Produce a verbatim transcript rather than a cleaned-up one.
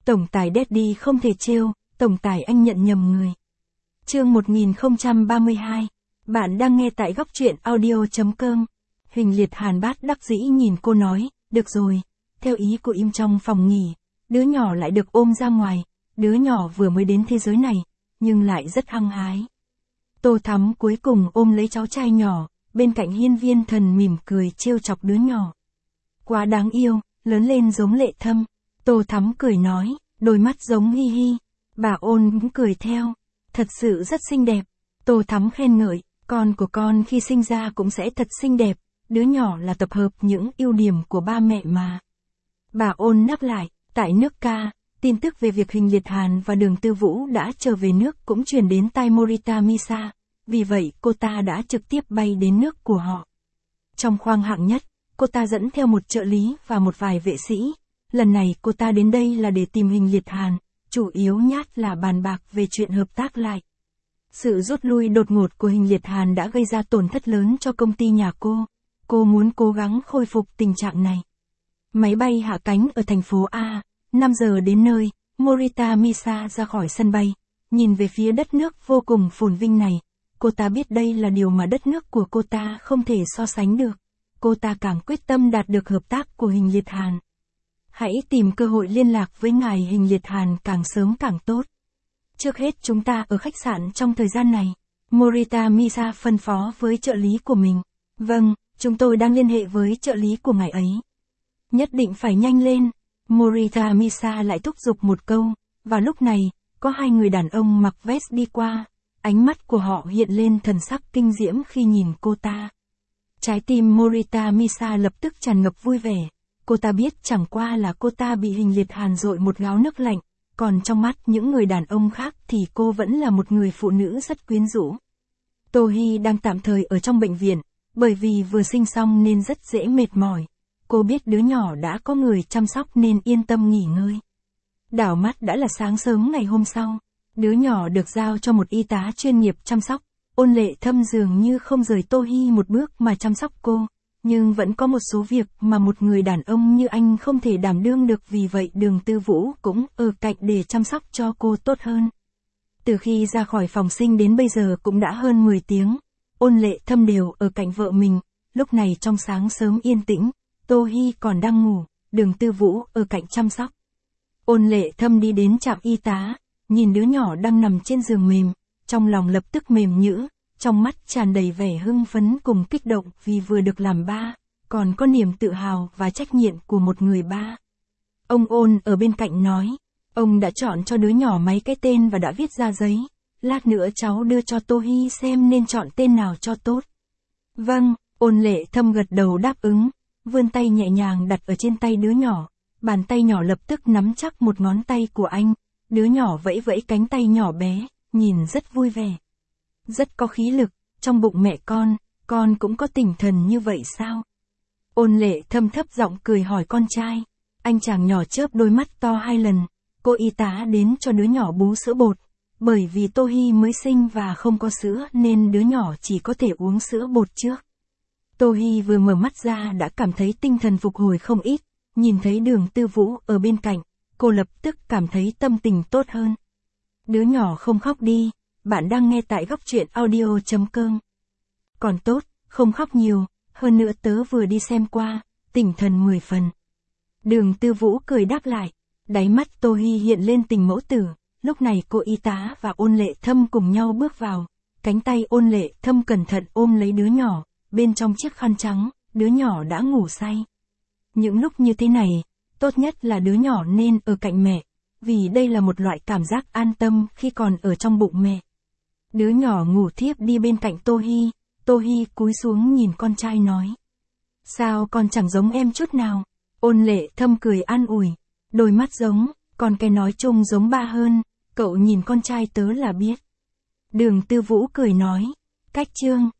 Tổng tài Daddy không thể trêu, tổng tài anh nhận nhầm người. Chương một nghìn không trăm ba mươi hai. Bạn đang nghe tại góc truyện audio.com. Huỳnh Liệt Hàn bát đắc dĩ nhìn cô nói, được rồi, theo ý của im trong phòng nghỉ, đứa nhỏ lại được ôm ra ngoài, đứa nhỏ vừa mới đến thế giới này, nhưng lại rất hăng hái. Tô Thắm cuối cùng ôm lấy cháu trai nhỏ, bên cạnh Hiên Viên Thần mỉm cười trêu chọc đứa nhỏ. Quá đáng yêu, lớn lên giống Lệ Thâm. Tô Thắm cười nói, đôi mắt giống Hi Hi. Bà Ôn cũng cười theo, thật sự rất xinh đẹp. Tô Thắm khen ngợi, con của con khi sinh ra cũng sẽ thật xinh đẹp, đứa nhỏ là tập hợp những ưu điểm của ba mẹ mà. Bà Ôn đáp lại, tại nước ca, tin tức về việc Huỳnh Liệt Hàn và Đường Tư Vũ đã trở về nước cũng truyền đến tai Morita Misa, vì vậy cô ta đã trực tiếp bay đến nước của họ. Trong khoang hạng nhất, cô ta dẫn theo một trợ lý và một vài vệ sĩ. Lần này cô ta đến đây là để tìm Huỳnh Liệt Hàn, chủ yếu nhát là bàn bạc về chuyện hợp tác lại. Sự rút lui đột ngột của Huỳnh Liệt Hàn đã gây ra tổn thất lớn cho công ty nhà cô. Cô muốn cố gắng khôi phục tình trạng này. Máy bay hạ cánh ở thành phố A, năm giờ đến nơi, Morita Misa ra khỏi sân bay, nhìn về phía đất nước vô cùng phồn vinh này. Cô ta biết đây là điều mà đất nước của cô ta không thể so sánh được. Cô ta càng quyết tâm đạt được hợp tác của Huỳnh Liệt Hàn. Hãy tìm cơ hội liên lạc với ngài Huỳnh Liệt Hàn càng sớm càng tốt. Trước hết chúng ta ở khách sạn trong thời gian này. Morita Misa phân phó với trợ lý của mình. Vâng, chúng tôi đang liên hệ với trợ lý của ngài ấy. Nhất định phải nhanh lên. Morita Misa lại thúc giục một câu. Và lúc này, có hai người đàn ông mặc vest đi qua. Ánh mắt của họ hiện lên thần sắc kinh diễm khi nhìn cô ta. Trái tim Morita Misa lập tức tràn ngập vui vẻ. Cô ta biết chẳng qua là cô ta bị Huỳnh Liệt Hàn dội một gáo nước lạnh, còn trong mắt những người đàn ông khác thì cô vẫn là một người phụ nữ rất quyến rũ. Tô Hi đang tạm thời ở trong bệnh viện, bởi vì vừa sinh xong nên rất dễ mệt mỏi. Cô biết đứa nhỏ đã có người chăm sóc nên yên tâm nghỉ ngơi. Đảo mắt đã là sáng sớm ngày hôm sau, đứa nhỏ được giao cho một y tá chuyên nghiệp chăm sóc. Ôn Lệ Thâm dường như không rời Tô Hi một bước mà chăm sóc cô. Nhưng vẫn có một số việc mà một người đàn ông như anh không thể đảm đương được, vì vậy Đường Tư Vũ cũng ở cạnh để chăm sóc cho cô tốt hơn. Từ khi ra khỏi phòng sinh đến bây giờ cũng đã hơn mười tiếng, Ôn Lệ Thâm đều ở cạnh vợ mình. Lúc này trong sáng sớm yên tĩnh, Tô Hi còn đang ngủ, Đường Tư Vũ ở cạnh chăm sóc. Ôn Lệ Thâm đi đến trạm y tá, nhìn đứa nhỏ đang nằm trên giường mềm, trong lòng lập tức mềm nhũn. Trong mắt tràn đầy vẻ hưng phấn cùng kích động vì vừa được làm ba, còn có niềm tự hào và trách nhiệm của một người ba. Ông Ôn ở bên cạnh nói, ông đã chọn cho đứa nhỏ mấy cái tên và đã viết ra giấy, lát nữa cháu đưa cho Tô Hi xem nên chọn tên nào cho tốt. Vâng, Ôn Lệ Thâm gật đầu đáp ứng, vươn tay nhẹ nhàng đặt ở trên tay đứa nhỏ, bàn tay nhỏ lập tức nắm chắc một ngón tay của anh, đứa nhỏ vẫy vẫy cánh tay nhỏ bé, nhìn rất vui vẻ. Rất có khí lực, trong bụng mẹ con, con cũng có tinh thần như vậy sao? Ôn Lệ Thâm thấp giọng cười hỏi con trai. Anh chàng nhỏ chớp đôi mắt to hai lần. Cô y tá đến cho đứa nhỏ bú sữa bột. Bởi vì Tô Hi mới sinh và không có sữa nên đứa nhỏ chỉ có thể uống sữa bột trước. Tô Hi vừa mở mắt ra đã cảm thấy tinh thần phục hồi không ít. Nhìn thấy Đường Tư Vũ ở bên cạnh, cô lập tức cảm thấy tâm tình tốt hơn. Đứa nhỏ không khóc đi. Bạn đang nghe tại góc truyện audio.com. Còn tốt, không khóc nhiều, hơn nữa tớ vừa đi xem qua, tinh thần mười phần. Đường Tư Vũ cười đáp lại, đáy mắt Tô Hi hiện lên tình mẫu tử, lúc này cô y tá và Ôn Lệ Thâm cùng nhau bước vào, cánh tay Ôn Lệ Thâm cẩn thận ôm lấy đứa nhỏ, bên trong chiếc khăn trắng, đứa nhỏ đã ngủ say. Những lúc như thế này, tốt nhất là đứa nhỏ nên ở cạnh mẹ, vì đây là một loại cảm giác an tâm khi còn ở trong bụng mẹ. Đứa nhỏ ngủ thiếp đi bên cạnh Tô Hi, Tô Hi cúi xuống nhìn con trai nói. Sao con chẳng giống em chút nào? Ôn Lệ Thâm cười an ủi, đôi mắt giống, còn cái nói chung giống ba hơn, cậu nhìn con trai tớ là biết. Đường Tư Vũ cười nói, cách trương,